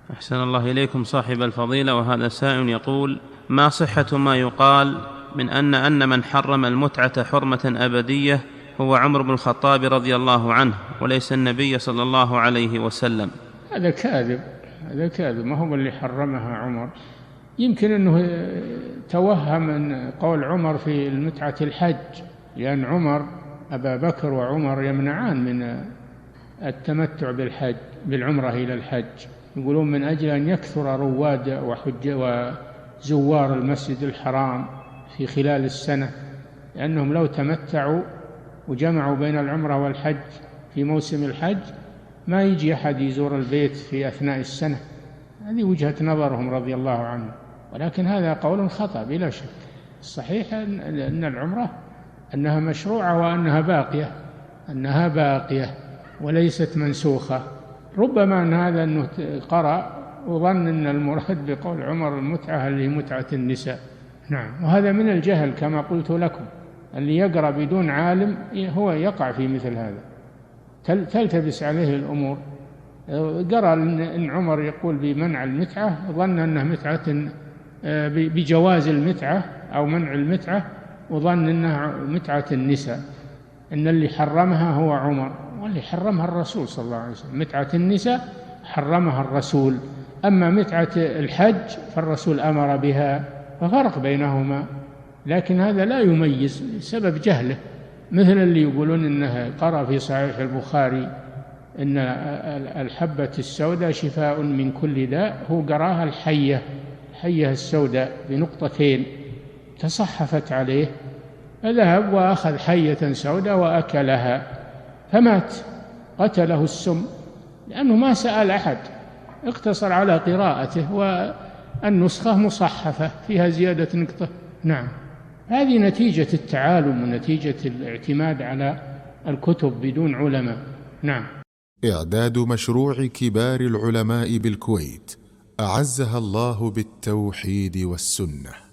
أحسن الله إليكم صاحب الفضيلة. وهذا سائل يقول: ما صحة ما يقال من أن من حرم المتعة حرمة أبدية هو عمر بن الخطاب رضي الله عنه وليس النبي صلى الله عليه وسلم؟ هذا كاذب، هذا كاذب، ما هو اللي حرمها عمر. يمكن أنه توهم من قول عمر في المتعة الحج، لأن عمر أبا بكر وعمر يمنعان من التمتع بالحج بالعمرة إلى الحج، يقولون من أجل أن يكثر رواد وزوار المسجد الحرام في خلال السنة، لأنهم لو تمتعوا وجمعوا بين العمرة والحج في موسم الحج ما يجي أحد يزور البيت في أثناء السنة. هذه وجهة نظرهم رضي الله عنهم، ولكن هذا قول خطأ بلا شك. الصحيح أن العمرة أنها مشروعة وأنها باقية، أنها باقية وليست منسوخة. ربما أن هذا أنه قرأ وظن أن المراد بقول عمر المتعة اللي هي متعة النساء. نعم، وهذا من الجهل كما قلت لكم، اللي يقرأ بدون عالم هو يقع في مثل هذا، تلتبس عليه الأمور. قرأ أن عمر يقول بمنع المتعة، ظن أنها متعة بجواز المتعة أو منع المتعة، وظن أنها متعة النساء، أن اللي حرمها هو عمر، واللي حرمها الرسول صلى الله عليه وسلم. متعة النساء حرمها الرسول، أما متعة الحج فالرسول أمر بها، ففرق بينهما. لكن هذا لا يميز بسبب جهله، مثل اللي يقولون إنه قرأ في صحيح البخاري إن الحبة السوداء شفاء من كل داء، هو قراها الحية السوداء بنقطتين، تصحفت عليه، فذهب وأخذ حية سوداء وأكلها فمات، قتله السم، لأنه ما سأل أحد، اقتصر على قراءته، والنسخة مصحفة فيها زيادة نقطة. نعم، هذه نتيجة التعالم ونتيجة الاعتماد على الكتب بدون علماء. نعم. إعداد مشروع كبار العلماء بالكويت أعزها الله بالتوحيد والسنة.